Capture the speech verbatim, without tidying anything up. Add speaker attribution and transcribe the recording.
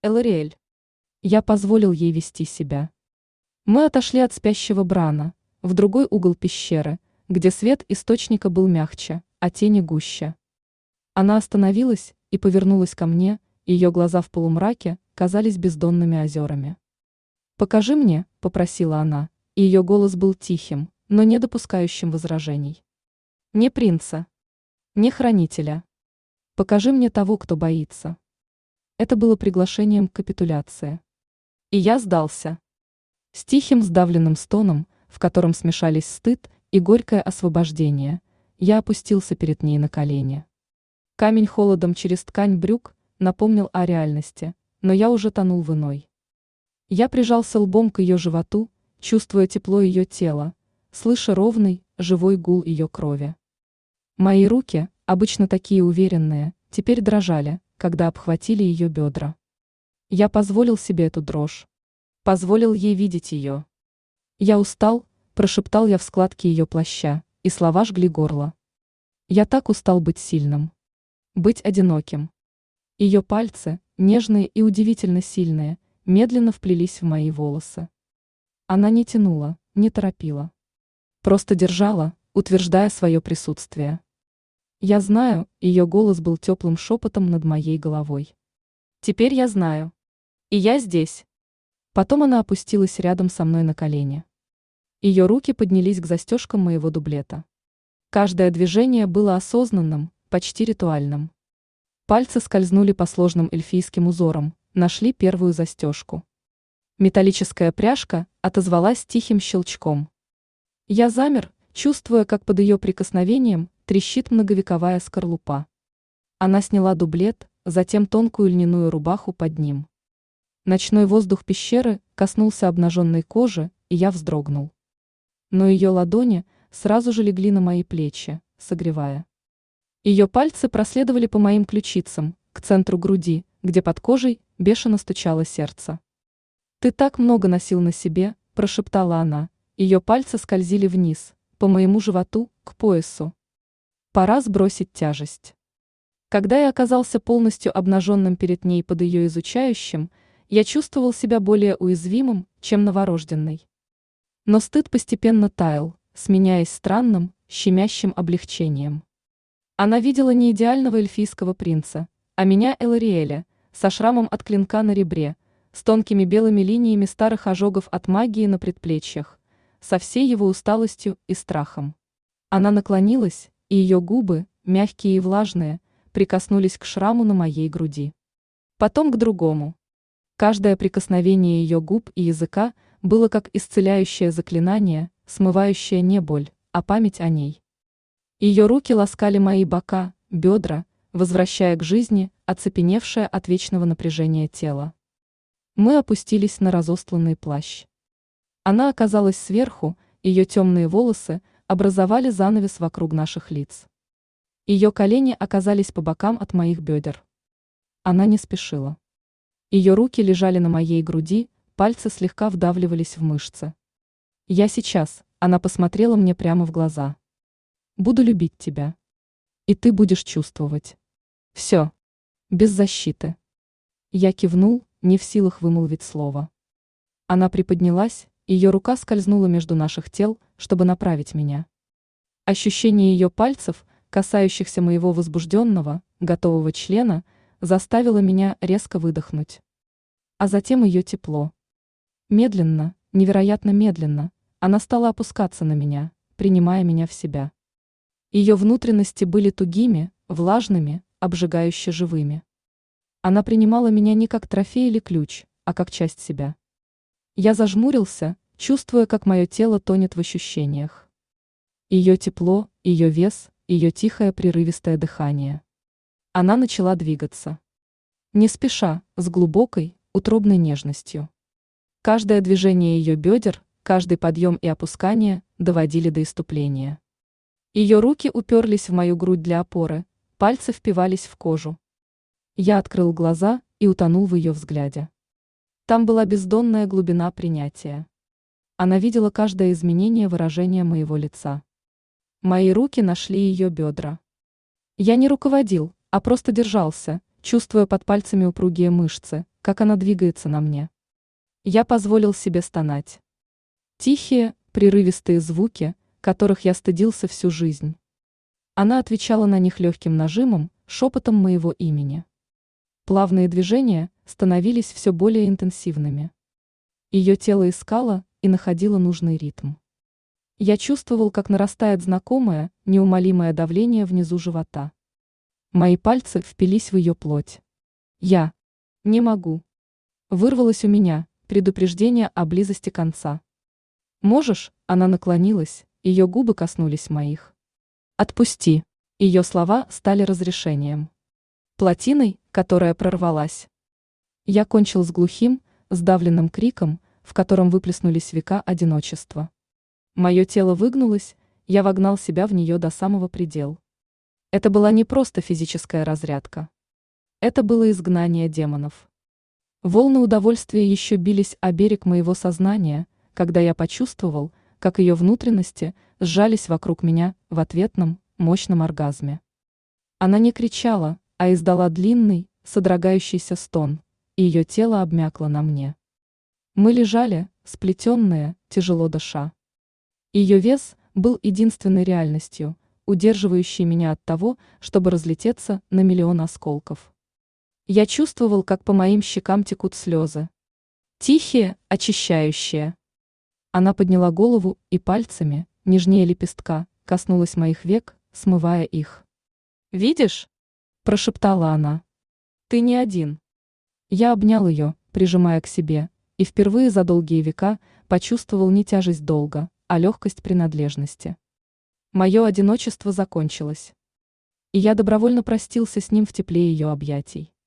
Speaker 1: Элариэль. Я позволил ей вести себя. Мы отошли от спящего Брана, в другой угол пещеры, где свет источника был мягче, а тени гуще. Она остановилась и повернулась ко мне, ее глаза в полумраке казались бездонными озерами. «Покажи мне», — попросила она, и ее голос был тихим, но не допускающим возражений. «Не принца, не хранителя. Покажи мне того, кто боится». Это было приглашением к капитуляции. И я сдался. С тихим сдавленным стоном, в котором смешались стыд и горькое освобождение, я опустился перед ней на колени. Камень холодом через ткань брюк напомнил о реальности, но я уже тонул в иной. Я прижался лбом к ее животу, чувствуя тепло ее тела, слыша ровный, живой гул ее крови. Мои руки, обычно такие уверенные, теперь дрожали, когда обхватили ее бедра. Я позволил себе эту дрожь. Позволил ей видеть ее. «Я устал», – прошептал я в складке ее плаща, и слова жгли горло. Я так устал быть сильным. Быть одиноким. Ее пальцы, нежные и удивительно сильные, медленно вплелись в мои волосы. Она не тянула, не торопила. Просто держала, утверждая свое присутствие. Я знаю, ее голос был теплым шепотом над моей головой. Теперь я знаю. И я здесь. Потом она опустилась рядом со мной на колени. Ее руки поднялись к застежкам моего дублета. Каждое движение было осознанным, почти ритуальным. Пальцы скользнули по сложным эльфийским узорам, нашли первую застежку. Металлическая пряжка отозвалась тихим щелчком. Я замер, чувствуя, как под ее прикосновением трещит многовековая скорлупа. Она сняла дублет, затем тонкую льняную рубаху под ним. Ночной воздух пещеры коснулся обнаженной кожи, и я вздрогнул. Но ее ладони сразу же легли на мои плечи, согревая. Ее пальцы проследовали по моим ключицам, к центру груди, где под кожей бешено стучало сердце. «Ты так много носил на себе», – прошептала она. Ее пальцы скользили вниз, по моему животу, к поясу. Пора сбросить тяжесть. Когда я оказался полностью обнаженным перед ней под ее изучающим, я чувствовал себя более уязвимым, чем новорожденный. Но стыд постепенно таял, сменяясь странным, щемящим облегчением. Она видела не идеального эльфийского принца, а меня Элариэля, со шрамом от клинка на ребре, с тонкими белыми линиями старых ожогов от магии на предплечьях, со всей его усталостью и страхом. Она наклонилась, и ее губы, мягкие и влажные, прикоснулись к шраму на моей груди. Потом к другому. Каждое прикосновение ее губ и языка было как исцеляющее заклинание, смывающее не боль, а память о ней. Ее руки ласкали мои бока, бедра, возвращая к жизни оцепеневшее от вечного напряжения тело. Мы опустились на разостланный плащ. Она оказалась сверху, ее темные волосы образовали занавес вокруг наших лиц. Ее колени оказались по бокам от моих бедер. Она не спешила. Ее руки лежали на моей груди, пальцы слегка вдавливались в мышцы. «Я сейчас», — она посмотрела мне прямо в глаза. «Буду любить тебя. И ты будешь чувствовать. Все. Без защиты». Я кивнул, не в силах вымолвить слово. Она приподнялась, ее рука скользнула между наших тел, чтобы направить меня. Ощущение ее пальцев, касающихся моего возбужденного, готового члена, заставило меня резко выдохнуть. А затем ее тепло. Медленно, невероятно медленно, она стала опускаться на меня, принимая меня в себя. Ее внутренности были тугими, влажными, обжигающе живыми. Она принимала меня не как трофей или ключ, а как часть себя. Я зажмурился, чувствуя, как мое тело тонет в ощущениях. Ее тепло, ее вес, ее тихое прерывистое дыхание. Она начала двигаться. Не спеша, с глубокой, утробной нежностью. Каждое движение ее бедер, каждый подъем и опускание доводили до исступления. Ее руки уперлись в мою грудь для опоры, пальцы впивались в кожу. Я открыл глаза и утонул в ее взгляде. Там была бездонная глубина принятия. Она видела каждое изменение выражения моего лица. Мои руки нашли ее бедра. Я не руководил, а просто держался, чувствуя под пальцами упругие мышцы, как она двигается на мне. Я позволил себе стонать. Тихие, прерывистые звуки, которых я стыдился всю жизнь. Она отвечала на них легким нажимом, шепотом моего имени. Плавные движения становились все более интенсивными. Ее тело искало и находило нужный ритм. Я чувствовал, как нарастает знакомое, неумолимое давление внизу живота. Мои пальцы впились в ее плоть. Я не могу. Вырвалось у меня предупреждение о близости конца. Можешь? Она наклонилась, ее губы коснулись моих. Отпусти. Ее слова стали разрешением. Плотиной, которая прорвалась. Я кончил с глухим, сдавленным криком, в котором выплеснулись века одиночества. Мое тело выгнулось, я вогнал себя в нее до самого предела. Это была не просто физическая разрядка. Это было изгнание демонов. Волны удовольствия еще бились о берег моего сознания, когда я почувствовал, как ее внутренности сжались вокруг меня в ответном, мощном оргазме. Она не кричала, а издала длинный, содрогающийся стон, и ее тело обмякло на мне. Мы лежали, сплетенные, тяжело дыша. Ее вес был единственной реальностью, удерживающей меня от того, чтобы разлететься на миллион осколков. Я чувствовал, как по моим щекам текут слезы. Тихие, очищающие. Она подняла голову и пальцами, нежнее лепестка, коснулась моих век, смывая их. «Видишь?» – прошептала она. «Ты не один». Я обнял ее, прижимая к себе, и впервые за долгие века почувствовал не тяжесть долга, а легкость принадлежности. Мое одиночество закончилось. И я добровольно простился с ним в тепле ее объятий.